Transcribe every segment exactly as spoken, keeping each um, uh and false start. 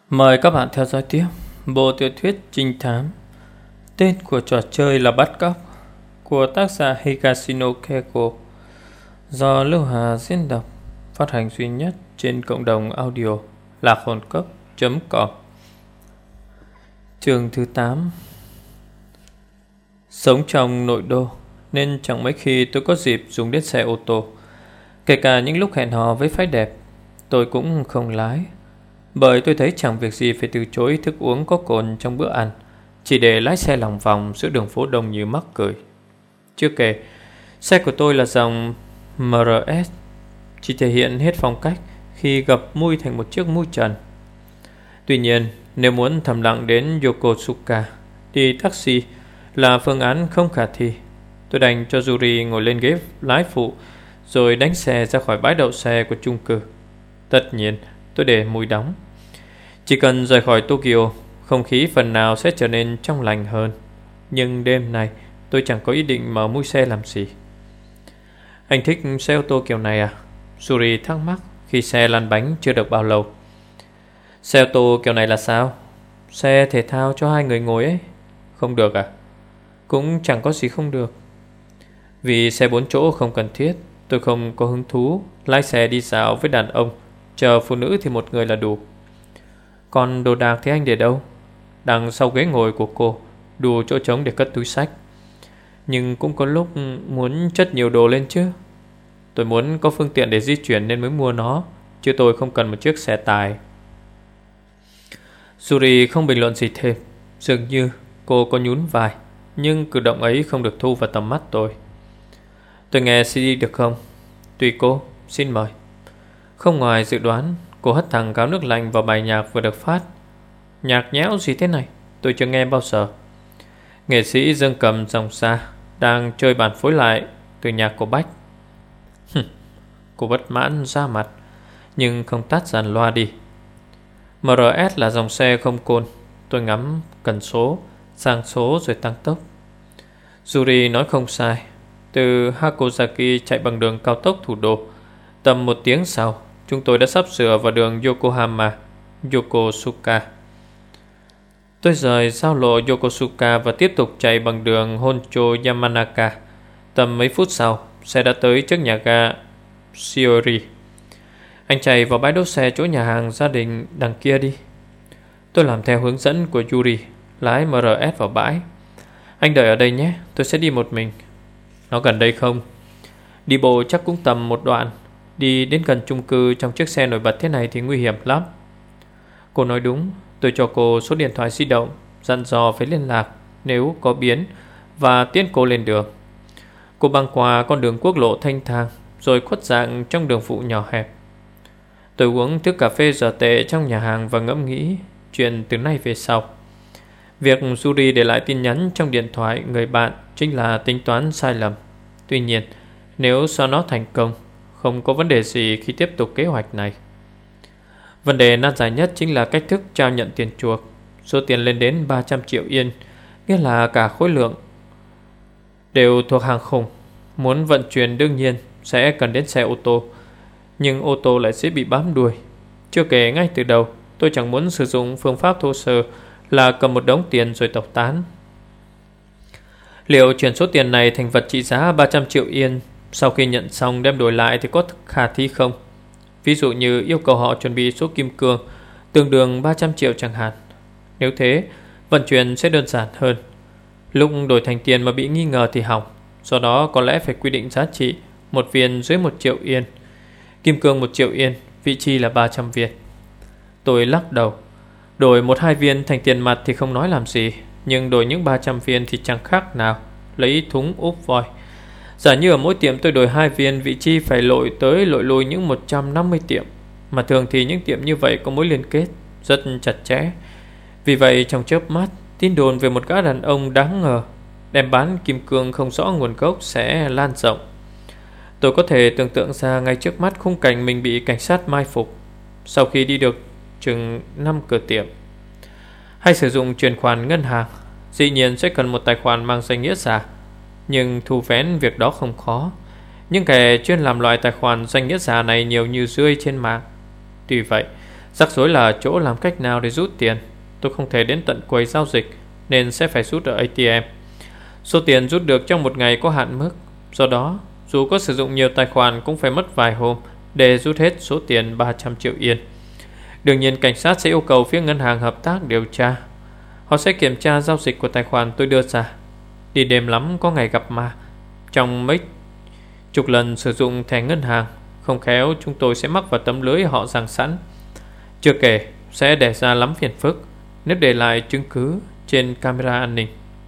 Mời các bạn theo dõi tiếp bộ tiểu thuyết trinh thám tên của trò chơi là Bắt Cóc của tác giả Higashino Keiko, do Lưu Hà diễn đọc, phát hành duy nhất trên cộng đồng audio lạc hồn cốc chấm com. Chương thứ tám. Sống trong nội đô nên chẳng mấy khi tôi có dịp dùng đến xe ô tô. Kể cả những lúc hẹn hò với phái đẹp, tôi cũng không lái, bởi tôi thấy chẳng việc gì phải từ chối thức uống có cồn trong bữa ăn, chỉ để lái xe lòng vòng giữa đường phố đông như mắc cười. Chưa kể, xe của tôi là dòng em rờ ét, chỉ thể hiện hết phong cách khi gập mui thành một chiếc mui trần. Tuy nhiên, nếu muốn thầm lặng đến Yokosuka thì taxi là phương án không khả thi. Tôi đành cho Yuri ngồi lên ghế lái phụ rồi đánh xe ra khỏi bãi đậu xe của chung cư. Tất nhiên, tôi để mui đóng. Chỉ cần rời khỏi Tokyo, không khí phần nào sẽ trở nên trong lành hơn. Nhưng đêm nay tôi chẳng có ý định mở mui xe làm gì. Anh thích xe ô tô kiểu này à? Yuri thắc mắc khi xe lăn bánh chưa được bao lâu. Xe ô tô kiểu này là sao? Xe thể thao cho hai người ngồi ấy. Không được à? Cũng chẳng có gì không được. Vì xe bốn chỗ không cần thiết, tôi không có hứng thú lái xe đi dạo với đàn ông. Chờ phụ nữ thì một người là đủ. Còn đồ đạc thì anh để đâu? Đằng sau ghế ngồi của cô, đủ chỗ trống để cất túi xách. Nhưng cũng có lúc muốn chất nhiều đồ lên chứ. Tôi muốn có phương tiện để di chuyển nên mới mua nó, chứ tôi không cần một chiếc xe tải. Yuri không bình luận gì thêm. Dường như cô có nhún vai, nhưng cử động ấy không được thu vào tầm mắt tôi. Tôi nghe xê đê được không? Tùy cô, xin mời. Không ngoài dự đoán, cô hất thẳng gáo nước lạnh vào bài nhạc vừa được phát. Nhạc nhẽo gì thế này? Tôi chưa nghe bao giờ. Nghệ sĩ dương cầm dòng xa đang chơi bản phối lại từ nhạc của Bach. Cô bất mãn ra mặt, nhưng không tắt dàn loa đi. em rờ ét là dòng xe không côn. Tôi ngắm cần số, sang số rồi tăng tốc. Yuri nói không sai. Từ Hakozaki chạy bằng đường cao tốc thủ đô, tầm một tiếng sau, chúng tôi đã sắp sửa vào đường Yokohama, Yokosuka. Tôi rời giao lộ Yokosuka và tiếp tục chạy bằng đường Honcho Yamanaka. Tầm mấy phút sau, xe đã tới trước nhà ga Shiori. Anh chạy vào bãi đỗ xe chỗ nhà hàng gia đình đằng kia đi. Tôi làm theo hướng dẫn của Yuri, lái em rờ ét vào bãi. Anh đợi ở đây nhé, tôi sẽ đi một mình. Nó gần đây không? Đi bộ chắc cũng tầm một đoạn. Đi đến gần chung cư trong chiếc xe nổi bật thế này thì nguy hiểm lắm. Cô nói đúng. Tôi cho cô số điện thoại di động, dặn dò phải liên lạc nếu có biến, và tiễn cô lên đường. Cô băng qua con đường quốc lộ thanh thang, rồi khuất dạng trong đường phụ nhỏ hẹp. Tôi uống thức cà phê dở tệ trong nhà hàng và ngẫm nghĩ chuyện từ nay về sau. Việc Yuri để lại tin nhắn trong điện thoại người bạn chính là tính toán sai lầm. Tuy nhiên, nếu xóa nó thành công, không có vấn đề gì khi tiếp tục kế hoạch này. Vấn đề nan giải nhất chính là cách thức trao nhận tiền chuộc. Số tiền lên đến ba trăm triệu yên, nghĩa là cả khối lượng đều thuộc hàng khủng. Muốn vận chuyển đương nhiên sẽ cần đến xe ô tô, nhưng ô tô lại sẽ bị bám đuôi. Chưa kể ngay từ đầu, tôi chẳng muốn sử dụng phương pháp thô sơ là cầm một đống tiền rồi tẩu tán. Liệu chuyển số tiền này thành vật trị giá ba trăm triệu yên, sau khi nhận xong đem đổi lại thì có khả thi không? Ví dụ như yêu cầu họ chuẩn bị số kim cương tương đương ba trăm triệu chẳng hạn. Nếu thế, vận chuyển sẽ đơn giản hơn. Lúc đổi thành tiền mà bị nghi ngờ thì hỏng. Do đó có lẽ phải quy định giá trị một viên dưới một triệu yên. Kim cương một triệu yên, vị chi là ba trăm viên. Tôi lắc đầu. Đổi một hai viên thành tiền mặt thì không nói làm gì, nhưng đổi những ba trăm viên thì chẳng khác nào lấy thúng úp voi. Giả như ở mỗi tiệm tôi đổi hai viên, vị chi phải lội tới lội lui những một trăm năm mươi tiệm. Mà thường thì những tiệm như vậy có mối liên kết rất chặt chẽ. Vì vậy trong chớp mắt, tin đồn về một gã đàn ông đáng ngờ đem bán kim cương không rõ nguồn gốc sẽ lan rộng. Tôi có thể tưởng tượng ra ngay trước mắt khung cảnh mình bị cảnh sát mai phục sau khi đi được chừng năm cửa tiệm. Hay sử dụng chuyển khoản ngân hàng, dĩ nhiên sẽ cần một tài khoản mang danh nghĩa giả, nhưng thu vén việc đó không khó. Những kẻ chuyên làm loại tài khoản danh nghĩa giả này nhiều như rươi trên mạng. Tuy vậy, Rắc rối là chỗ làm cách nào để rút tiền. Tôi không thể đến tận quầy giao dịch nên sẽ phải rút ở a tê em. Số tiền rút được trong một ngày có hạn mức, do đó dù có sử dụng nhiều tài khoản cũng phải mất vài hôm để rút hết số tiền ba trăm triệu yên. Đương nhiên cảnh sát sẽ yêu cầu phía ngân hàng hợp tác điều tra. Họ sẽ kiểm tra giao dịch của tài khoản tôi đưa ra. Đi đêm lắm có ngày gặp ma. Trong mấy chục lần sử dụng thẻ ngân hàng, không khéo chúng tôi sẽ mắc vào tấm lưới họ giăng sẵn. Chưa kể sẽ đẻ ra lắm phiền phức nếu để lại chứng cứ trên camera an ninh.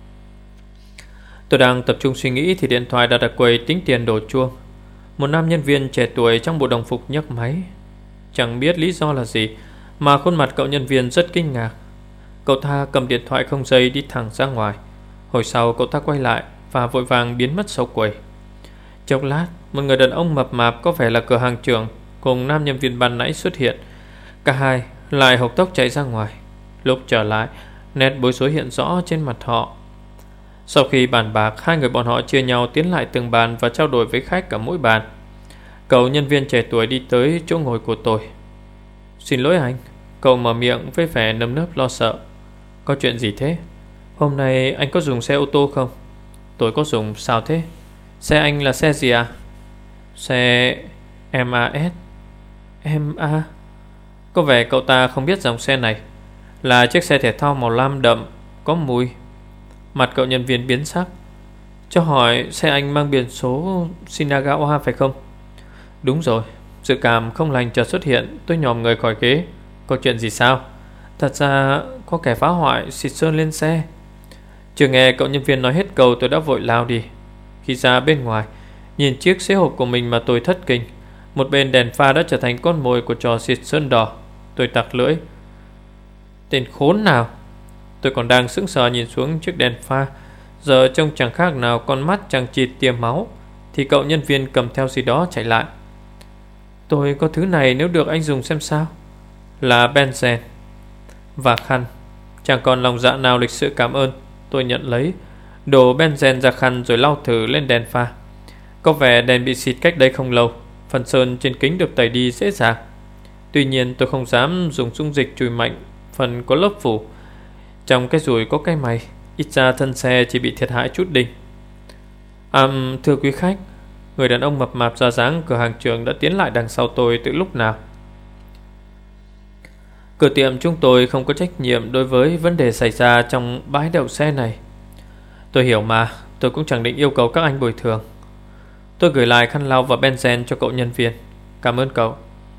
Tôi đang tập trung suy nghĩ thì điện thoại đã đặt quầy tính tiền đổ chuông. Một nam nhân viên trẻ tuổi trong bộ đồng phục nhấc máy. Chẳng biết lý do là gì mà khuôn mặt cậu nhân viên rất kinh ngạc. Cậu ta cầm điện thoại không dây đi thẳng ra ngoài. Hồi sau cậu ta quay lại và vội vàng biến mất sau quầy. Chốc lát, một người đàn ông mập mạp có vẻ là cửa hàng trưởng cùng nam nhân viên ban nãy xuất hiện. Cả hai lại hộc tốc chạy ra ngoài. Lúc trở lại, nét bối rối hiện rõ trên mặt họ. Sau khi bàn bạc, hai người bọn họ chia nhau tiến lại từng bàn và trao đổi với khách ở mỗi bàn. Cậu nhân viên trẻ tuổi đi tới chỗ ngồi của tôi. Xin lỗi anh. Cậu mở miệng với vẻ nơm nớp lo sợ. Có chuyện gì thế? Hôm nay anh có dùng xe ô tô không? Tôi có dùng. Sao thế? Xe anh là xe gì à? Xe em a ét. em a. Có vẻ cậu ta không biết dòng xe này. Là chiếc xe thể thao màu lam đậm, có mùi. Mặt cậu nhân viên biến sắc. Cho hỏi xe anh mang biển số Shinagawa phải không? Đúng rồi. Dự cảm không lành chợt xuất hiện. Tôi nhòm người khỏi ghế. Có chuyện gì sao? Thật ra có kẻ phá hoại xịt sơn lên xe. Chưa nghe cậu nhân viên nói hết câu tôi đã vội lao đi. Khi ra bên ngoài, nhìn chiếc xế hộp của mình mà tôi thất kinh. Một bên đèn pha đã trở thành con mồi của trò xịt sơn đỏ. Tôi tặc lưỡi. Tên khốn nào! Tôi còn đang sững sờ nhìn xuống chiếc đèn pha, giờ trông chẳng khác nào con mắt chẳng chịt tia máu, thì cậu nhân viên cầm theo gì đó chạy lại. Tôi có thứ này, nếu được anh dùng xem sao. Là benzene và khăn. Chẳng còn lòng dạ nào lịch sự cảm ơn. Tôi nhận lấy, đổ benzene ra khăn rồi lau thử lên đèn pha. Có vẻ đèn bị xịt cách đây không lâu. Phần sơn trên kính được tẩy đi dễ dàng. Tuy nhiên tôi không dám dùng dung dịch chùi mạnh phần có lớp phủ. Trong cái rùi có cái mày, ít ra thân xe chỉ bị thiệt hại chút đỉnh. À, thưa quý khách. Người đàn ông mập mạp ra dáng cửa hàng trưởng đã tiến lại đằng sau tôi từ lúc nào. Cửa tiệm chúng tôi không có trách nhiệm đối với vấn đề xảy ra trong bãi đậu xe này. Tôi hiểu mà. Tôi cũng chẳng định yêu cầu các anh bồi thường. Tôi gửi lại khăn lau và benzene cho cậu nhân viên. Cảm ơn cậu.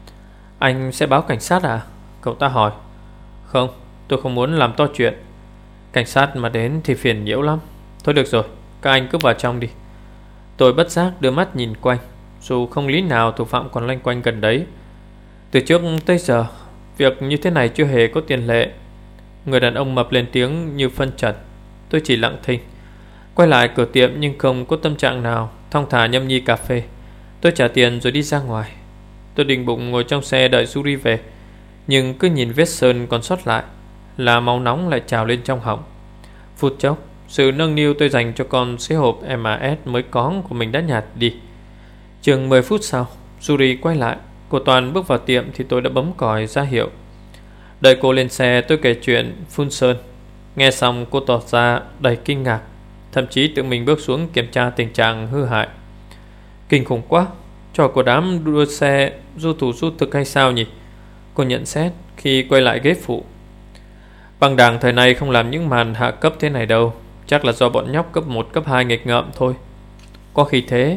Anh sẽ báo cảnh sát à? Cậu ta hỏi. Không, tôi không muốn làm to chuyện. Cảnh sát mà đến thì phiền nhiễu lắm. Thôi được rồi, các anh cứ vào trong đi. Tôi bất giác đưa mắt nhìn quanh. Dù không lý nào thủ phạm còn loanh quanh gần đấy. Từ trước tới giờ, việc như thế này chưa hề có tiền lệ. Người đàn ông mập lên tiếng như phân trần. Tôi chỉ lặng thinh. Quay lại cửa tiệm nhưng không có tâm trạng nào thong thả nhâm nhi cà phê. Tôi trả tiền rồi đi ra ngoài. Tôi định bụng ngồi trong xe đợi Yuri về, nhưng cứ nhìn vết sơn còn sót lại là máu nóng lại trào lên trong họng. Phút chốc, sự nâng niu tôi dành cho con xế hộp em a ét mới có của mình đã nhạt đi. Chừng mười phút sau, Yuri quay lại. Cô Toàn bước vào tiệm thì tôi đã bấm còi ra hiệu. Đợi cô lên xe, tôi kể chuyện phun sơn. Nghe xong cô tỏ ra đầy kinh ngạc, thậm chí tự mình bước xuống kiểm tra tình trạng hư hại. Kinh khủng quá, trò của đám đua xe du thủ du thực hay sao nhỉ? Cô nhận xét khi quay lại ghế phụ. Băng đảng thời này không làm những màn hạ cấp thế này đâu. Chắc là do bọn nhóc cấp một, cấp hai nghịch ngợm thôi. Có khi thế.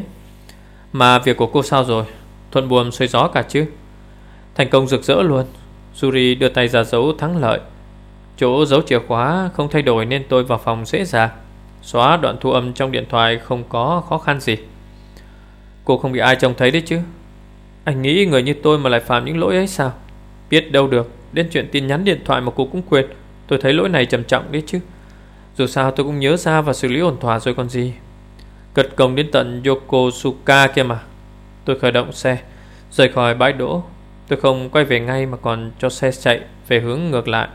Mà việc của cô sao rồi? Thuận buồm xuôi gió cả chứ? Thành công rực rỡ luôn. Yuri đưa tay ra dấu thắng lợi. Chỗ giấu chìa khóa không thay đổi nên tôi vào phòng dễ dàng. Xóa đoạn thu âm trong điện thoại không có khó khăn gì. Cô không bị ai trông thấy đấy chứ? Anh nghĩ người như tôi mà lại phạm những lỗi ấy sao? Biết đâu được, đến chuyện tin nhắn điện thoại mà cô cũng quên. Tôi thấy lỗi này trầm trọng đấy chứ. Dù sao tôi cũng nhớ ra và xử lý ổn thỏa rồi còn gì. Cật công đến tận Yokosuka kia mà. Tôi khởi động xe, rời khỏi bãi đỗ. Tôi không quay về ngay mà còn cho xe chạy về hướng ngược lại.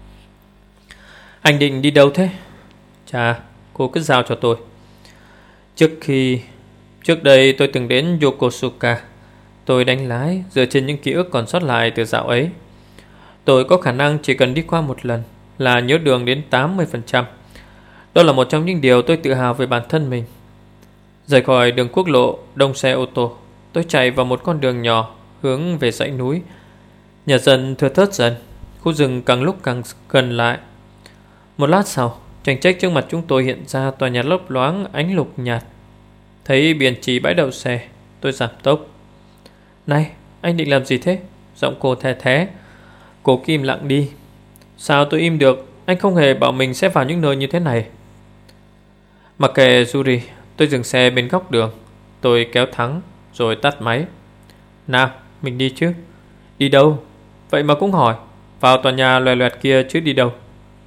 Anh định đi đâu thế? Chà, cô cứ giao cho tôi. Trước khi Trước đây tôi từng đến Yokosuka. Tôi đánh lái dựa trên những ký ức còn sót lại từ dạo ấy. Tôi có khả năng chỉ cần đi qua một lần là nhớ đường đến tám mươi phần trăm. Đó là một trong những điều tôi tự hào về bản thân mình. Rời khỏi đường quốc lộ đông xe ô tô, tôi chạy vào một con đường nhỏ hướng về dãy núi. Nhà dân thưa thớt dần, khu rừng càng lúc càng gần lại. Một lát sau, chành chách trước mặt chúng tôi hiện ra tòa nhà lấp loáng ánh lục nhạt. Thấy biển chỉ bãi đậu xe, tôi giảm tốc. Này, anh định làm gì thế? Giọng cô the thé. Cô cứ im lặng đi. Sao tôi im được? Anh không hề bảo mình sẽ vào những nơi như thế này. Mặc kệ Yuri, tôi dừng xe bên góc đường. Tôi kéo thắng rồi tắt máy. Nào, mình đi chứ. Đi đâu? Vậy mà cũng hỏi. Vào tòa nhà loè loẹt kia chứ đi đâu.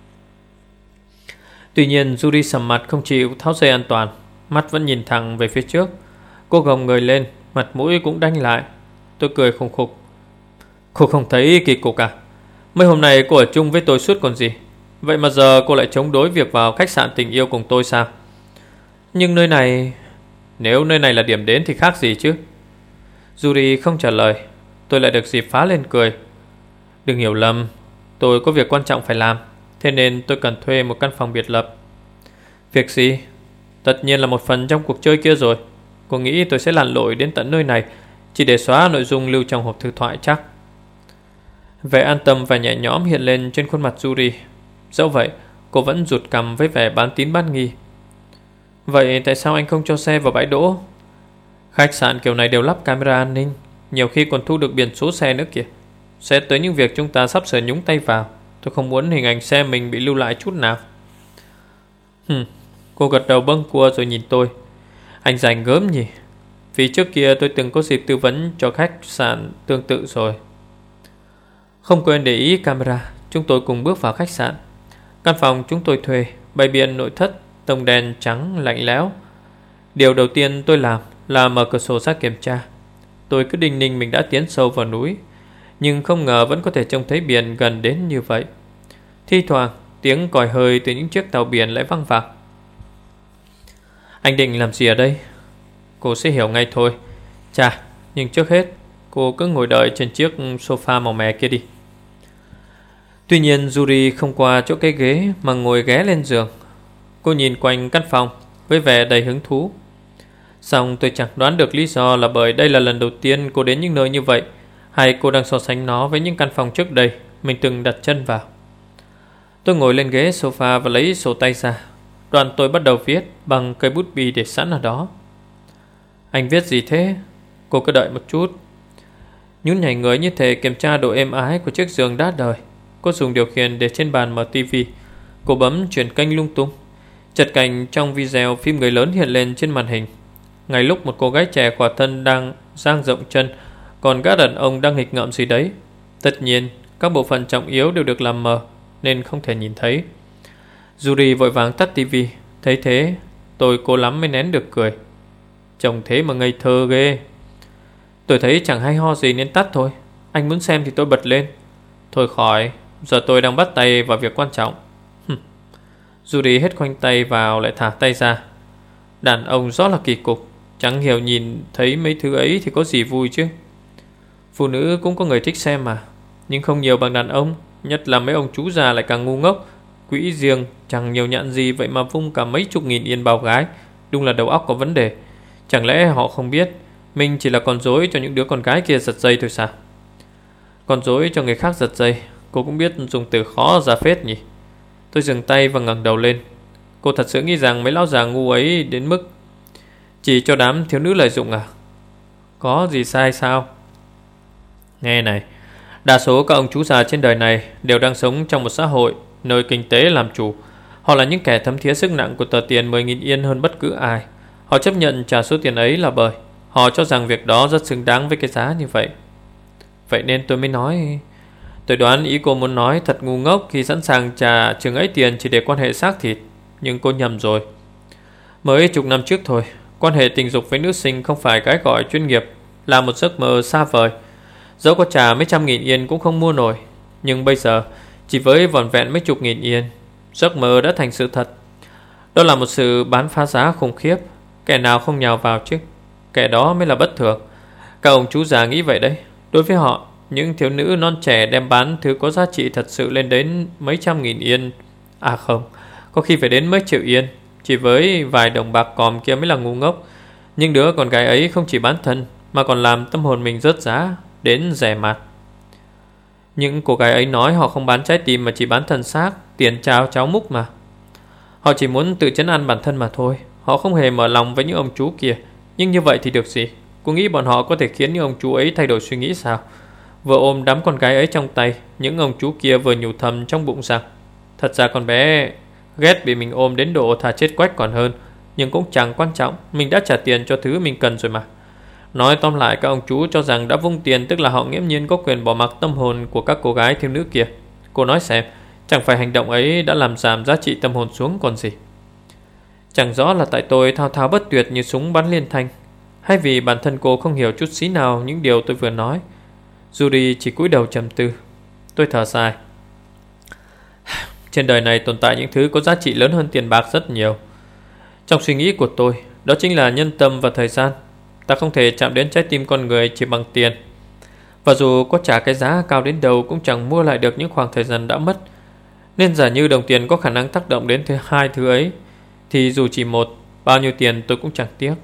Tuy nhiên Yuri sầm mặt không chịu tháo dây an toàn, mắt vẫn nhìn thẳng về phía trước. Cô gồng người lên, mặt mũi cũng đanh lại. Tôi cười khùng khục. Cô không thấy kỳ cục à? Mấy hôm nay cô ở chung với tôi suốt còn gì. Vậy mà giờ cô lại chống đối việc vào khách sạn tình yêu cùng tôi sao? Nhưng nơi này... Nếu nơi này là điểm đến thì khác gì chứ? Yuri không trả lời. Tôi lại được dịp phá lên cười. Đừng hiểu lầm, tôi có việc quan trọng phải làm, thế nên tôi cần thuê một căn phòng biệt lập. Việc gì? Tất nhiên là một phần trong cuộc chơi kia rồi. Cô nghĩ tôi sẽ lặn lội đến tận nơi này chỉ để xóa nội dung lưu trong hộp thư thoại chắc? Vẻ an tâm và nhẹ nhõm hiện lên trên khuôn mặt Yuri. Dẫu vậy, cô vẫn rụt cằm với vẻ bán tín bán nghi. Vậy tại sao anh không cho xe vào bãi đỗ? Khách sạn kiểu này đều lắp camera an ninh, nhiều khi còn thu được biển số xe nữa kìa. Sẽ tới những việc chúng ta sắp sửa nhúng tay vào. Tôi không muốn hình ảnh xe mình bị lưu lại chút nào. Hừm, cô gật đầu bâng cua rồi nhìn tôi. Anh rảnh gớm nhỉ? Vì trước kia tôi từng có dịp tư vấn cho khách sạn tương tự rồi. Không quên để ý camera, chúng tôi cùng bước vào khách sạn. Căn phòng chúng tôi thuê bày biện nội thất, tông đèn trắng lạnh lẽo. Điều đầu tiên tôi làm là mở cửa sổ ra kiểm tra. Tôi cứ đinh ninh mình đã tiến sâu vào núi, nhưng không ngờ vẫn có thể trông thấy biển gần đến như vậy. Thi thoảng tiếng còi hơi từ những chiếc tàu biển lại văng vẳng. Anh định làm gì ở đây? Cô sẽ hiểu ngay thôi. Chà, nhưng trước hết cô cứ ngồi đợi trên chiếc sofa màu mè kia đi. Tuy nhiên Yuri không qua chỗ cái ghế mà ngồi ghé lên giường. Cô nhìn quanh căn phòng với vẻ đầy hứng thú. Xong tôi chẳng đoán được lý do là bởi đây là lần đầu tiên cô đến những nơi như vậy, hay cô đang so sánh nó với những căn phòng trước đây mình từng đặt chân vào. Tôi ngồi lên ghế sofa và lấy sổ tay ra. Đoạn tôi bắt đầu viết bằng cây bút bi để sẵn ở đó. Anh viết gì thế? Cô cứ đợi một chút. Nhún nhảy người như thể kiểm tra độ êm ái của chiếc giường đã đời. Cô dùng điều khiển để trên bàn mở tivi. Cô bấm chuyển kênh lung tung. Chợt cảnh trong video phim người lớn hiện lên trên màn hình. Ngay lúc một cô gái trẻ khỏa thân đang dang rộng chân, còn gã đàn ông đang nghịch ngợm gì đấy. Tất nhiên các bộ phận trọng yếu đều được làm mờ nên không thể nhìn thấy. Yuri vội vàng tắt tivi. Thấy thế tôi cố lắm mới nén được cười. Chồng thế mà ngây thơ ghê. Tôi thấy chẳng hay ho gì nên tắt thôi. Anh muốn xem thì tôi bật lên. Thôi khỏi, giờ tôi đang bắt tay vào việc quan trọng. Yuri hết khoanh tay vào lại thả tay ra. Đàn ông rõ là kỳ cục. Chẳng hiểu nhìn thấy mấy thứ ấy thì có gì vui chứ. Phụ nữ cũng có người thích xem mà, nhưng không nhiều bằng đàn ông. Nhất là mấy ông chú già lại càng ngu ngốc. Quỹ riêng chẳng nhiều nhãn gì, vậy mà vung cả mấy chục nghìn yên bao gái. Đúng là đầu óc có vấn đề. Chẳng lẽ họ không biết mình chỉ là con rối cho những đứa con gái kia giật dây thôi sao? Con rối cho người khác giật dây. Cô cũng biết dùng từ khó ra phết nhỉ. Tôi dừng tay và ngẩng đầu lên. Cô thật sự nghĩ rằng mấy lão già ngu ấy đến mức chỉ cho đám thiếu nữ lợi dụng à? Có gì sai sao? Nghe này, đa số các ông chú già trên đời này đều đang sống trong một xã hội nơi kinh tế làm chủ. Họ là những kẻ thấm thía sức nặng của tờ tiền mười nghìn yên hơn bất cứ ai. Họ chấp nhận trả số tiền ấy là bởi họ cho rằng việc đó rất xứng đáng với cái giá như vậy. Vậy nên tôi mới nói. Tôi đoán ý cô muốn nói thật ngu ngốc khi sẵn sàng trả chừng ấy tiền chỉ để quan hệ xác thịt. Nhưng cô nhầm rồi. Mới chục năm trước thôi, quan hệ tình dục với nữ sinh không phải cái gọi chuyên nghiệp, là một giấc mơ xa vời. Dẫu có trả mấy trăm nghìn yên cũng không mua nổi. Nhưng bây giờ chỉ với vỏn vẹn mấy chục nghìn yên, giấc mơ đã thành sự thật. Đó là một sự bán phá giá khủng khiếp. Kẻ nào không nhào vào chứ? Kẻ đó mới là bất thường. Các ông chú già nghĩ vậy đấy. Đối với họ, những thiếu nữ non trẻ đem bán thứ có giá trị thật sự lên đến mấy trăm nghìn yên. À không, có khi phải đến mấy triệu yên. Chỉ với vài đồng bạc còm kia mới là ngu ngốc. Nhưng đứa con gái ấy không chỉ bán thân, mà còn làm tâm hồn mình rớt giá đến rẻ mạt. Những cô gái ấy nói họ không bán trái tim mà chỉ bán thân xác, tiền trao cháo múc mà. Họ chỉ muốn tự trấn an bản thân mà thôi. Họ không hề mở lòng với những ông chú kia. Nhưng như vậy thì được gì? Cô nghĩ bọn họ có thể khiến những ông chú ấy thay đổi suy nghĩ sao? Vừa ôm đám con gái ấy trong tay, những ông chú kia vừa nhủ thầm trong bụng rằng thật ra con bé ghét bị mình ôm đến độ thà chết quách còn hơn. Nhưng cũng chẳng quan trọng, mình đã trả tiền cho thứ mình cần rồi mà. Nói tóm lại, các ông chú cho rằng đã vung tiền, tức là họ nghiễm nhiên có quyền bỏ mặc tâm hồn của các cô gái thiếu nữ kia. Cô nói xem, chẳng phải hành động ấy đã làm giảm giá trị tâm hồn xuống còn gì? Chẳng rõ là tại tôi thao thao bất tuyệt như súng bắn liên thanh, hay vì bản thân cô không hiểu chút xí nào những điều tôi vừa nói. Yuri chỉ cúi đầu trầm tư. Tôi thở dài. Trên đời này tồn tại những thứ có giá trị lớn hơn tiền bạc rất nhiều. Trong suy nghĩ của tôi, đó chính là nhân tâm và thời gian. Ta không thể chạm đến trái tim con người chỉ bằng tiền. Và dù có trả cái giá cao đến đâu cũng chẳng mua lại được những khoảng thời gian đã mất. Nên giả như đồng tiền có khả năng tác động đến thứ hai thứ ấy, thì dù chỉ một, bao nhiêu tiền tôi cũng chẳng tiếc.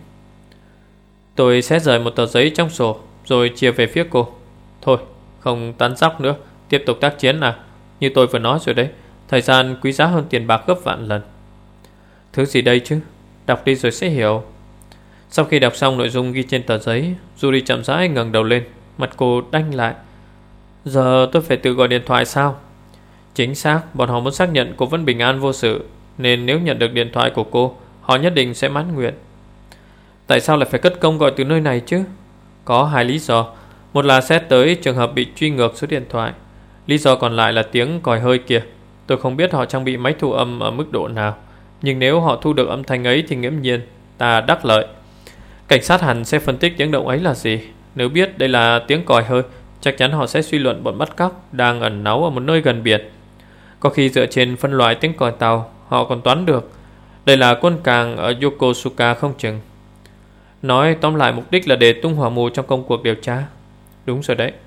Tôi sẽ rời một tờ giấy trong sổ, rồi chia về phía cô. Thôi, không tán dóc nữa, tiếp tục tác chiến nào. Như tôi vừa nói rồi đấy, thời gian quý giá hơn tiền bạc gấp vạn lần. Thứ gì đây chứ? Đọc đi rồi sẽ hiểu. Sau khi đọc xong nội dung ghi trên tờ giấy, Yuri chậm rãi ngẩng đầu lên. Mặt cô đanh lại. Giờ tôi phải tự gọi điện thoại sao? Chính xác, bọn họ muốn xác nhận cô vẫn bình an vô sự, nên nếu nhận được điện thoại của cô, họ nhất định sẽ mãn nguyện. Tại sao lại phải cất công gọi từ nơi này chứ? Có hai lý do. Một là xét tới trường hợp bị truy ngược số điện thoại. Lý do còn lại là tiếng còi hơi kìa. Tôi không biết họ trang bị máy thu âm ở mức độ nào, nhưng nếu họ thu được âm thanh ấy thì nghiễm nhiên ta đắc lợi. Cảnh sát hẳn sẽ phân tích tiếng động ấy là gì. Nếu biết đây là tiếng còi hơi, chắc chắn họ sẽ suy luận bọn bắt cóc đang ẩn náu ở một nơi gần biển. Có khi dựa trên phân loại tiếng còi tàu, họ còn toán được đây là quân cảng ở Yokosuka không chừng. Nói tóm lại, mục đích là để tung hỏa mù trong công cuộc điều tra. Đúng rồi đấy.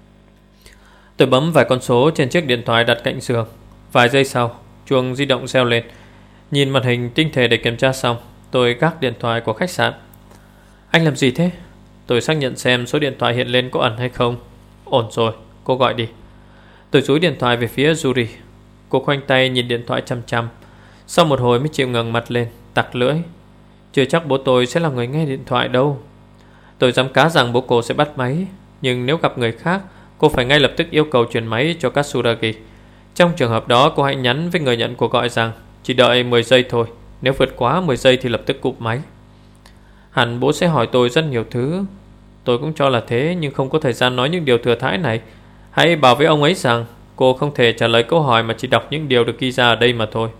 Tôi bấm vài con số trên chiếc điện thoại đặt cạnh giường. Vài giây sau, chuông di động reo lên. Nhìn màn hình tinh thể để kiểm tra xong, tôi gác điện thoại của khách sạn. Anh làm gì thế? Tôi xác nhận xem số điện thoại hiện lên có ẩn hay không. Ổn rồi, cô gọi đi. Tôi dúi điện thoại về phía Yuri. Cô khoanh tay nhìn điện thoại chăm chăm. Sau một hồi mới chịu ngẩng mặt lên, tặc lưỡi. Chưa chắc bố tôi sẽ là người nghe điện thoại đâu. Tôi dám cá rằng bố cô sẽ bắt máy. Nhưng nếu gặp người khác, cô phải ngay lập tức yêu cầu chuyển máy cho Katsuragi. Trong trường hợp đó, cô hãy nhắn với người nhận cuộc gọi rằng chỉ đợi mười giây thôi. Nếu vượt quá mười giây thì lập tức cụp máy. Hẳn bố sẽ hỏi tôi rất nhiều thứ. Tôi cũng cho là thế, nhưng không có thời gian nói những điều thừa thãi này. Hãy bảo với ông ấy rằng cô không thể trả lời câu hỏi mà chỉ đọc những điều được ghi ra ở đây mà thôi.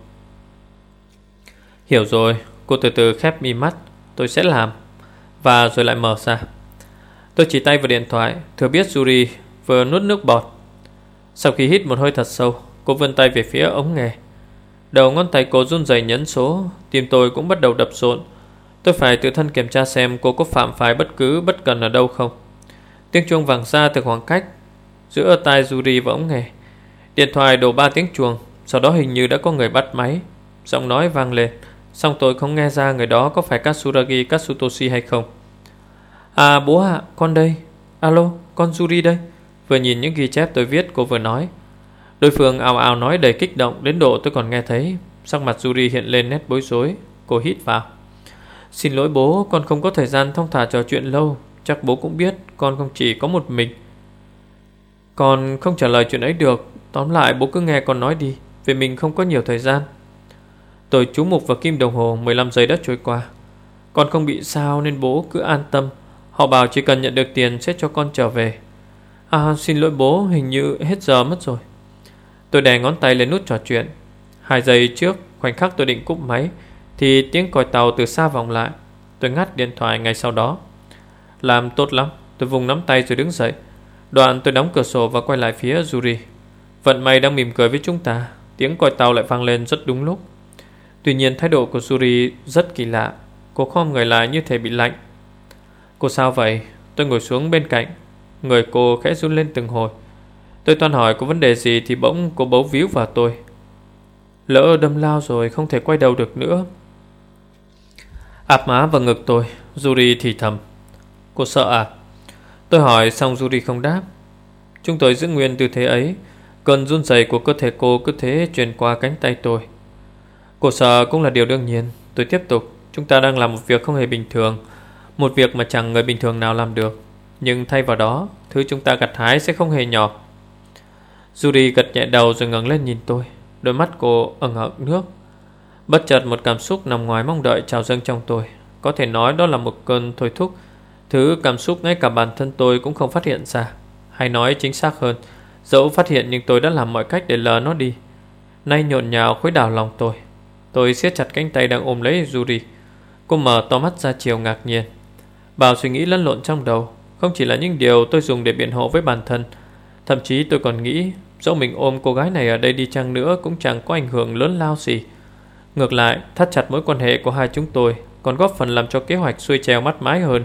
Hiểu rồi. Cô từ từ khép mi mắt. Tôi sẽ làm. Và rồi lại mở ra. Tôi chỉ tay vào điện thoại, thừa biết Yuri vừa nuốt nước bọt. Sau khi hít một hơi thật sâu, cô vươn tay về phía ống nghe. Đầu ngón tay cô run rẩy nhấn số. Tim tôi cũng bắt đầu đập rộn. Tôi phải tự thân kiểm tra xem cô có phạm phải bất cứ bất cần ở đâu không. Tiếng chuông vang ra từ khoảng cách giữa tai Yuri và ống nghe. Điện thoại đổ ba tiếng chuông. Sau đó hình như đã có người bắt máy. Giọng nói vang lên, song tôi không nghe ra người đó có phải Katsuragi Katsutoshi hay không. À bố ạ, à, con đây. Alo, con Yuri đây. Vừa nhìn những ghi chép tôi viết, cô vừa nói. Đối phương ào ào nói đầy kích động đến độ tôi còn nghe thấy. Sắc mặt Yuri hiện lên nét bối rối. Cô hít vào. Xin lỗi bố, con không có thời gian thong thả trò chuyện lâu. Chắc bố cũng biết con không chỉ có một mình. Con không trả lời chuyện ấy được. Tóm lại bố cứ nghe con nói đi, vì mình không có nhiều thời gian. Tôi chú mục vào kim đồng hồ. Mười lăm giây đã trôi qua. Con không bị sao nên bố cứ an tâm. Họ bảo chỉ cần nhận được tiền sẽ cho con trở về. À xin lỗi bố, hình như hết giờ mất rồi. Tôi đè ngón tay lên nút trò chuyện. Hai giây trước, khoảnh khắc tôi định cúp máy, thì tiếng còi tàu từ xa vọng lại. Tôi ngắt điện thoại ngay sau đó. Làm tốt lắm. Tôi vùng nắm tay rồi đứng dậy. Đoạn tôi đóng cửa sổ và quay lại phía Yuri. Vận may đang mỉm cười với chúng ta. Tiếng còi tàu lại vang lên rất đúng lúc. Tuy nhiên thái độ của Yuri rất kỳ lạ. Cô khom người lại như thể bị lạnh. Cô sao vậy? Tôi ngồi xuống bên cạnh. Người cô khẽ run lên từng hồi. Tôi toan hỏi có vấn đề gì thì bỗng cô bấu víu vào tôi. Lỡ đâm lao rồi, không thể quay đầu được nữa. Áp má vào ngực tôi, Yuri thì thầm. Cô sợ à? Tôi hỏi xong Yuri không đáp. Chúng tôi giữ nguyên tư thế ấy. Cơn run rẩy của cơ thể cô cứ thế truyền qua cánh tay tôi. Cô sợ cũng là điều đương nhiên. Tôi tiếp tục. Chúng ta đang làm một việc không hề bình thường, một việc mà chẳng người bình thường nào làm được. Nhưng thay vào đó, thứ chúng ta gặt hái sẽ không hề nhỏ. Yuri gật nhẹ đầu rồi ngẩng lên nhìn tôi. Đôi mắt cô ẩn hận nước. Bất chợt một cảm xúc nằm ngoài mong đợi trào dâng trong tôi. Có thể nói đó là một cơn thôi thúc. Thứ cảm xúc ngay cả bản thân tôi cũng không phát hiện ra. Hay nói chính xác hơn, dẫu phát hiện nhưng tôi đã làm mọi cách để lờ nó đi. Nay nhộn nhạo khuấy đảo lòng tôi. Tôi siết chặt cánh tay đang ôm lấy Yuri. Cô mở to mắt ra chiều ngạc nhiên. Bao suy nghĩ lẫn lộn trong đầu. Không chỉ là những điều tôi dùng để biện hộ với bản thân. Thậm chí tôi còn nghĩ dẫu mình ôm cô gái này ở đây đi chăng nữa cũng chẳng có ảnh hưởng lớn lao gì. Ngược lại, thắt chặt mối quan hệ của hai chúng tôi còn góp phần làm cho kế hoạch xuôi trèo mắt mái hơn.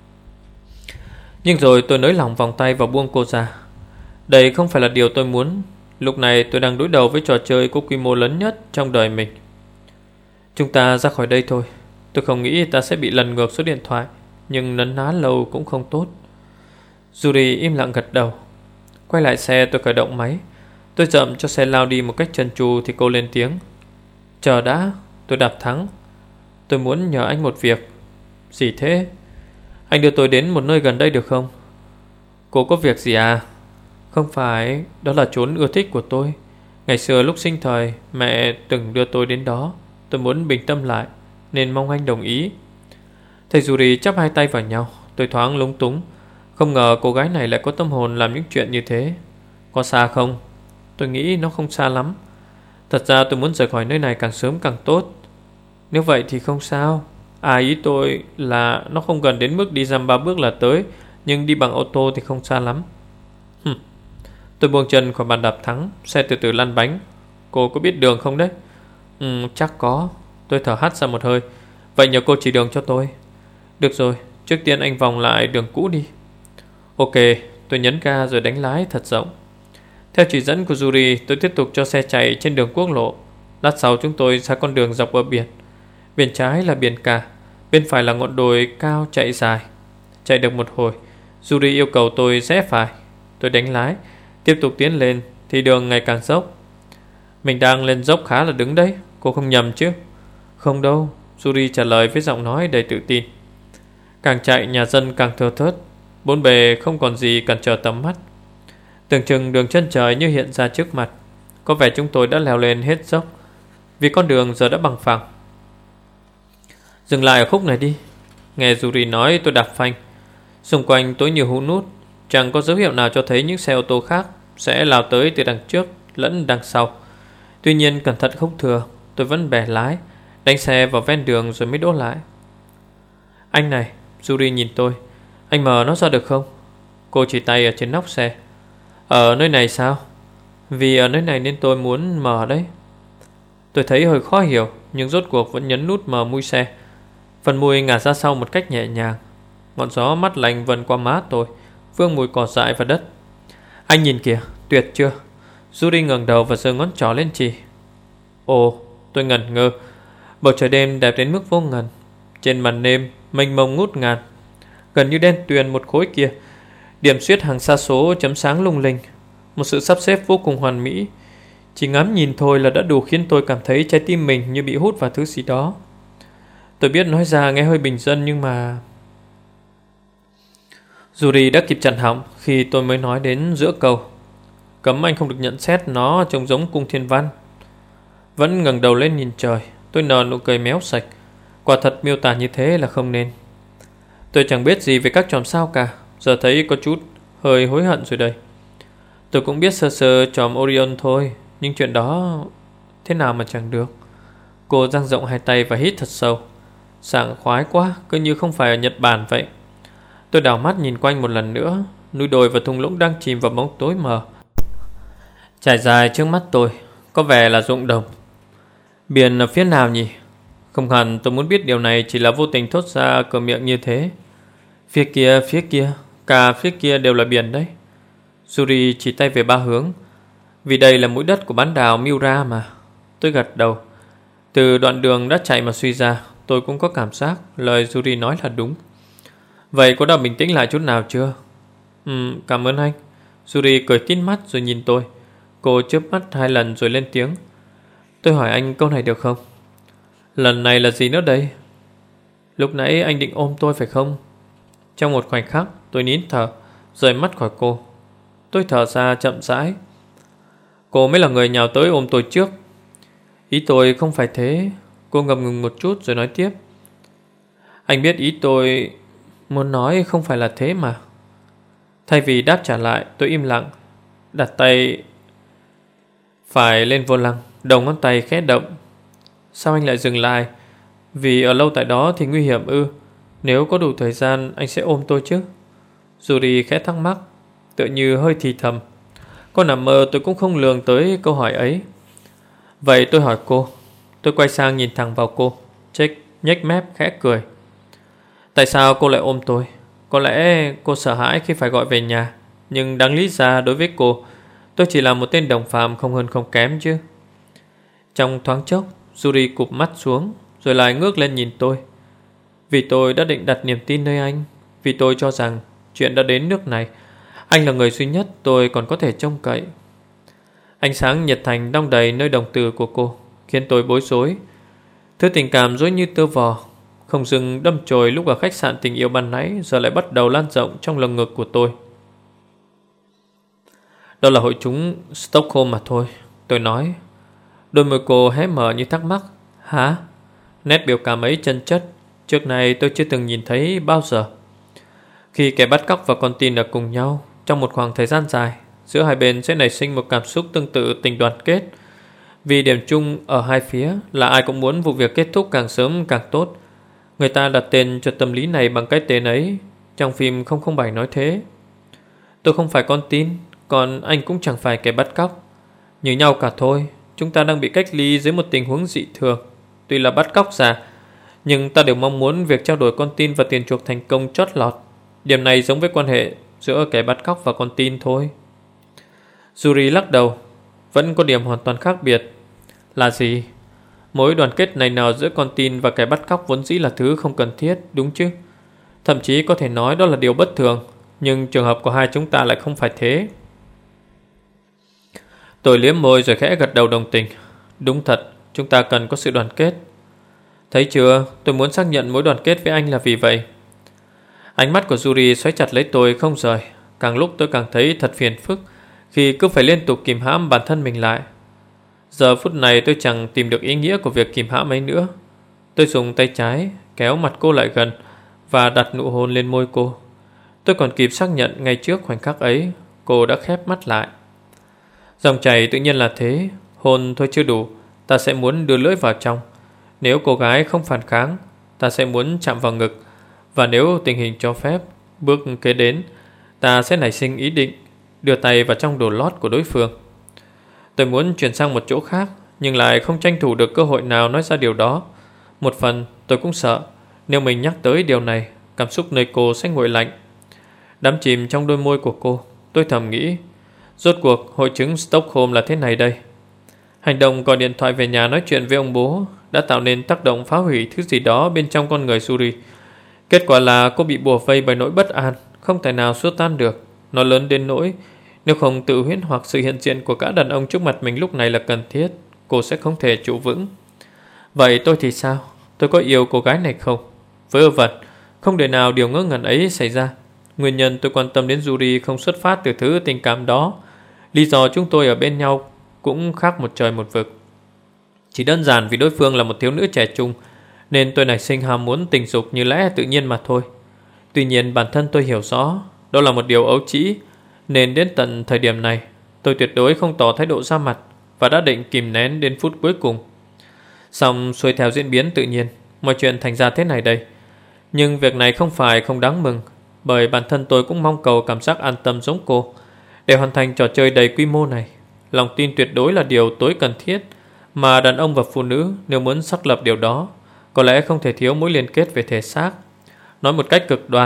Nhưng rồi tôi nới lỏng vòng tay và buông cô ra. Đây không phải là điều tôi muốn. Lúc này tôi đang đối đầu với trò chơi có quy mô lớn nhất trong đời mình. Chúng ta ra khỏi đây thôi. Tôi không nghĩ ta sẽ bị lần ngược số điện thoại, nhưng nấn ná lâu cũng không tốt. Yuri im lặng gật đầu. Quay lại xe, tôi khởi động máy. Tôi chậm cho xe lao đi một cách trơn tru thì cô lên tiếng. Chờ đã, tôi đạp thắng. Tôi muốn nhờ anh một việc. Gì thế? Anh đưa tôi đến một nơi gần đây được không? Cô có việc gì à? Không phải, đó là chốn ưa thích của tôi. Ngày xưa lúc sinh thời, mẹ từng đưa tôi đến đó. Tôi muốn bình tâm lại, nên mong anh đồng ý. Thầy Yuri chắp hai tay vào nhau. Tôi thoáng lúng túng. Không ngờ cô gái này lại có tâm hồn làm những chuyện như thế. Có xa không? Tôi nghĩ nó không xa lắm. Thật ra tôi muốn rời khỏi nơi này càng sớm càng tốt. Nếu vậy thì không sao. À, ý tôi là nó không gần đến mức đi dăm ba bước là tới, nhưng đi bằng ô tô thì không xa lắm. Hừm. Tôi buông chân khỏi bàn đạp thắng. Xe từ từ lăn bánh. Cô có biết đường không đấy? Ừ, chắc có. Tôi thở hắt ra một hơi. Vậy nhờ cô chỉ đường cho tôi. Được rồi, trước tiên anh vòng lại đường cũ đi. Ok, tôi nhấn ga rồi đánh lái thật rộng. Theo chỉ dẫn của Yuri, tôi tiếp tục cho xe chạy trên đường quốc lộ. Lát sau chúng tôi ra con đường dọc bờ biển. Bên trái là biển cả, bên phải là ngọn đồi cao chạy dài. Chạy được một hồi, Yuri yêu cầu tôi rẽ phải. Tôi đánh lái, tiếp tục tiến lên thì đường ngày càng dốc. Mình đang lên dốc khá là đứng đấy, cô không nhầm chứ? Không đâu, Yuri trả lời với giọng nói đầy tự tin. Càng chạy nhà dân càng thưa thớt. Bốn bề không còn gì cản trở tầm mắt. Tưởng chừng đường chân trời như hiện ra trước mặt. Có vẻ chúng tôi đã leo lên hết dốc, vì con đường giờ đã bằng phẳng. Dừng lại ở khúc này đi. Nghe Yuri nói, tôi đạp phanh. Xung quanh tối như hũ nút. Chẳng có dấu hiệu nào cho thấy những xe ô tô khác sẽ lao tới từ đằng trước lẫn đằng sau. Tuy nhiên cẩn thận không thừa, tôi vẫn bẻ lái, đánh xe vào ven đường rồi mới đỗ lại. Anh này, Yuri nhìn tôi. Anh mở nó ra được không? Cô chỉ tay ở trên nóc xe. Ở nơi này sao? Vì ở nơi này nên tôi muốn mở đấy. Tôi thấy hơi khó hiểu, nhưng rốt cuộc vẫn nhấn nút mở mui xe. Phần mui ngả ra sau một cách nhẹ nhàng. Ngọn gió mát lạnh vần qua má tôi, vương mùi cỏ dại và đất. Anh nhìn kìa, tuyệt chưa? Yuri ngẩng đầu và giơ ngón trỏ lên chỉ. Ồ, tôi ngẩn ngơ. Bầu trời đêm đẹp đến mức vô ngần. Trên màn nêm mênh mông ngút ngàn, gần như đen tuyền một khối kia. Điểm xuyết hàng sa số chấm sáng lung linh. Một sự sắp xếp vô cùng hoàn mỹ. Chỉ ngắm nhìn thôi là đã đủ khiến tôi cảm thấy trái tim mình như bị hút vào thứ gì đó. Tôi biết nói ra nghe hơi bình dân, nhưng mà Yuri đã kịp chặn họng khi tôi mới nói đến giữa câu. Cấm anh không được nhận xét nó trông giống cung thiên văn. Vẫn ngẩng đầu lên nhìn trời. Tôi nở nụ cười méo sạch. Quả thật miêu tả như thế là không nên. Tôi chẳng biết gì về các chòm sao cả. Giờ thấy có chút hơi hối hận rồi đây. Tôi cũng biết sơ sơ chòm Orion thôi, nhưng chuyện đó thế nào mà chẳng được. Cô dang rộng hai tay và hít thật sâu. Sảng khoái quá, cứ như không phải ở Nhật Bản vậy. Tôi đảo mắt nhìn quanh một lần nữa. Núi đồi và thung lũng đang chìm vào bóng tối mờ trải dài trước mắt tôi. Có vẻ là ruộng đồng. Biển ở phía nào nhỉ? Không hẳn tôi muốn biết điều này, chỉ là vô tình thốt ra cửa miệng như thế. Phía kia, phía kia, Cả phía kia đều là biển đấy. Yuri chỉ tay về ba hướng. Vì đây là mũi đất của bán đảo Miura mà. Tôi gật đầu. Từ đoạn đường đã chạy mà suy ra, tôi cũng có cảm giác lời Yuri nói là đúng. Vậy cô đã bình tĩnh lại chút nào chưa? Ừ, cảm ơn anh. Yuri cười tít mắt rồi nhìn tôi. Cô chớp mắt hai lần rồi lên tiếng. Tôi hỏi anh câu này được không? Lần này là gì nữa đây? Lúc nãy anh định ôm tôi phải không? Trong một khoảnh khắc tôi nín thở, rời mắt khỏi cô. Tôi thở ra chậm rãi. Cô mới là người nhào tới ôm tôi trước. Ý tôi không phải thế. Cô ngập ngừng một chút rồi nói tiếp. Anh biết ý tôi muốn nói không phải là thế mà. Thay vì đáp trả lại, tôi im lặng, đặt tay phải lên vô lăng, đầu ngón tay khẽ động. Sao anh lại dừng lại? Vì ở lâu tại đó thì nguy hiểm ư? Nếu có đủ thời gian anh sẽ ôm tôi chứ? Yuri khẽ thắc mắc, tựa như hơi thì thầm. Có nằm mơ tôi cũng không lường tới câu hỏi ấy. Vậy tôi hỏi cô. Tôi quay sang nhìn thẳng vào cô, Check nhếch mép khẽ cười. Tại sao cô lại ôm tôi? Có lẽ cô sợ hãi khi phải gọi về nhà, nhưng đáng lý ra đối với cô, tôi chỉ là một tên đồng phạm không hơn không kém chứ. Trong thoáng chốc, Yuri cụp mắt xuống, rồi lại ngước lên nhìn tôi. Vì tôi đã định đặt niềm tin nơi anh. Vì tôi cho rằng chuyện đã đến nước này, anh là người duy nhất tôi còn có thể trông cậy. Ánh sáng nhiệt thành đong đầy nơi đồng tử của cô khiến tôi bối rối. Thứ tình cảm dối như tơ vò, không dừng đâm chồi lúc ở khách sạn tình yêu ban nãy, giờ lại bắt đầu lan rộng trong lồng ngực của tôi. Đó là hội chúng Stockholm mà thôi, tôi nói. Đôi môi cô hé mở như thắc mắc. Hả? Nét biểu cảm ấy chân chất, trước này tôi chưa từng nhìn thấy bao giờ. Khi kẻ bắt cóc và con tin ở cùng nhau trong một khoảng thời gian dài, giữa hai bên sẽ nảy sinh một cảm xúc tương tự tình đoàn kết. Vì điểm chung ở hai phía là ai cũng muốn vụ việc kết thúc càng sớm càng tốt. Người ta đặt tên cho tâm lý này bằng cái tên ấy. Trong phim không không bảy nói thế. Tôi không phải con tin, còn anh cũng chẳng phải kẻ bắt cóc. Như nhau cả thôi. Chúng ta đang bị cách ly dưới một tình huống dị thường. Tuy là bắt cóc giả, nhưng ta đều mong muốn việc trao đổi con tin và tiền chuộc thành công chót lọt. Điểm này giống với quan hệ giữa kẻ bắt cóc và con tin thôi. Yuri lắc đầu. Vẫn có điểm hoàn toàn khác biệt. Là gì? Mối đoàn kết này nào giữa con tin và kẻ bắt cóc vốn dĩ là thứ không cần thiết, đúng chứ? Thậm chí có thể nói đó là điều bất thường. Nhưng trường hợp của hai chúng ta lại không phải thế. Tôi liếm môi rồi khẽ gật đầu đồng tình. Đúng thật, chúng ta cần có sự đoàn kết. Thấy chưa, tôi muốn xác nhận mối đoàn kết với anh là vì vậy. Ánh mắt của Yuri xoáy chặt lấy tôi không rời. Càng lúc tôi càng thấy thật phiền phức khi cứ phải liên tục kìm hãm bản thân mình lại. Giờ phút này tôi chẳng tìm được ý nghĩa của việc kìm hãm ấy nữa. Tôi dùng tay trái kéo mặt cô lại gần và đặt nụ hôn lên môi cô. Tôi còn kịp xác nhận ngay trước khoảnh khắc ấy, cô đã khép mắt lại. Dòng chảy tự nhiên là thế. Hôn thôi chưa đủ, ta sẽ muốn đưa lưỡi vào trong. Nếu cô gái không phản kháng, ta sẽ muốn chạm vào ngực. Và nếu tình hình cho phép, bước kế đến, ta sẽ nảy sinh ý định đưa tay vào trong đồ lót của đối phương. Tôi muốn chuyển sang một chỗ khác, nhưng lại không tranh thủ được cơ hội nào nói ra điều đó. Một phần tôi cũng sợ nếu mình nhắc tới điều này, cảm xúc nơi cô sẽ nguội lạnh. Đắm chìm trong đôi môi của cô, tôi thầm nghĩ, rốt cuộc hội chứng Stockholm là thế này đây. Hành động gọi điện thoại về nhà nói chuyện với ông bố đã tạo nên tác động phá hủy thứ gì đó bên trong con người Yuri. Kết quả là cô bị bủa vây bởi nỗi bất an, không thể nào xua tan được. Nó lớn đến nỗi nếu không tự huyễn hoặc sự hiện diện của cả đàn ông trước mặt mình lúc này là cần thiết, cô sẽ không thể trụ vững. Vậy tôi thì sao? Tôi có yêu cô gái này không? Vớ vẩn, không để nào điều ngớ ngẩn ấy xảy ra. Nguyên nhân tôi quan tâm đến Yuri không xuất phát từ thứ tình cảm đó. Lý do chúng tôi ở bên nhau cũng khác một trời một vực. Chỉ đơn giản vì đối phương là một thiếu nữ trẻ trung, nên tôi nảy sinh ham muốn tình dục như lẽ tự nhiên mà thôi. Tuy nhiên bản thân tôi hiểu rõ đó là một điều ấu trĩ, nên đến tận thời điểm này tôi tuyệt đối không tỏ thái độ ra mặt và đã định kìm nén đến phút cuối cùng. Xong xuôi theo diễn biến tự nhiên, mọi chuyện thành ra thế này đây. Nhưng việc này không phải không đáng mừng, bởi bản thân tôi cũng mong cầu cảm giác an tâm giống cô. Để hoàn thành trò chơi đầy quy mô này, lòng tin tuyệt đối là điều tối cần thiết, mà đàn ông và phụ nữ nếu muốn xác lập điều đó, có lẽ không thể thiếu mối liên kết về thể xác. Nói một cách cực đoan,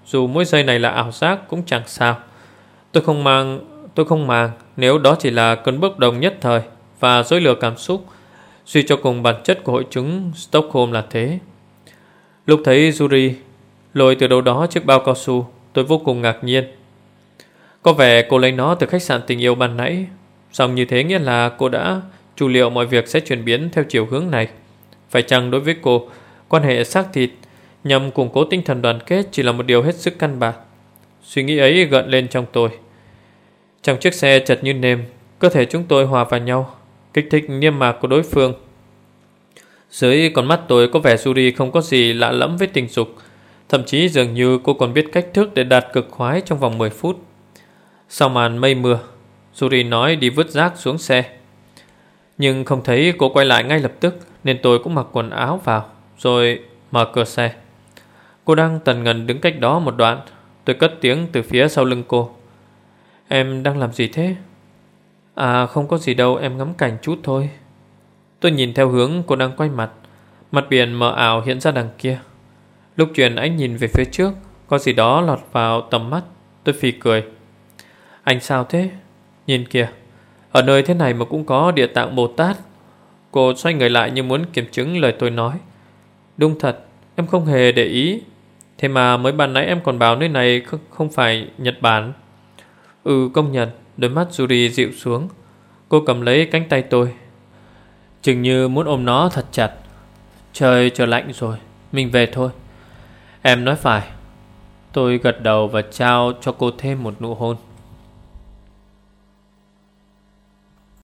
Dù mỗi giây này là ảo giác cũng chẳng sao. Tôi không mang Tôi không màng nếu đó chỉ là cơn bốc đồng nhất thời và dối lừa cảm xúc. Suy cho cùng bản chất của hội chứng Stockholm là thế. Lúc thấy Yuri lôi từ đâu đó chiếc bao cao su, tôi vô cùng ngạc nhiên. Có vẻ cô lấy nó từ khách sạn tình yêu ban nãy. Song như thế nghĩa là cô đã chu liệu mọi việc sẽ chuyển biến theo chiều hướng này. Phải chăng đối với cô, quan hệ xác thịt nhằm củng cố tinh thần đoàn kết chỉ là một điều hết sức căn bản? Suy nghĩ ấy gợn lên trong tôi. Trong chiếc xe chật như nêm, cơ thể chúng tôi hòa vào nhau, kích thích niêm mạc của đối phương. Dưới con mắt tôi có vẻ Yuri không có gì lạ lẫm với tình dục. Thậm chí dường như cô còn biết cách thức để đạt cực khoái trong vòng mười phút. Sau màn mây mưa, Yuri nói đi vứt rác xuống xe. Nhưng không thấy cô quay lại ngay lập tức, nên tôi cũng mặc quần áo vào, rồi mở cửa xe. Cô đang tần ngần đứng cách đó một đoạn. Tôi cất tiếng từ phía sau lưng cô. Em đang làm gì thế? À không có gì đâu, em ngắm cảnh chút thôi. Tôi nhìn theo hướng cô đang quay mặt. Mặt biển mờ ảo hiện ra đằng kia. Lúc chuyển ánh nhìn về phía trước, có gì đó lọt vào tầm mắt. Tôi phì cười. Anh sao thế? Nhìn kìa, ở nơi thế này mà cũng có Địa Tạng Bồ Tát. Cô xoay người lại như muốn kiểm chứng lời tôi nói. Đúng thật, em không hề để ý. Thế mà mới ban nãy em còn bảo nơi này không phải Nhật Bản. Ừ, công nhận. Đôi mắt Yuri dịu xuống. Cô cầm lấy cánh tay tôi, chừng như muốn ôm nó thật chặt. Trời trở lạnh rồi, mình về thôi. Em nói phải. Tôi gật đầu và trao cho cô thêm một nụ hôn.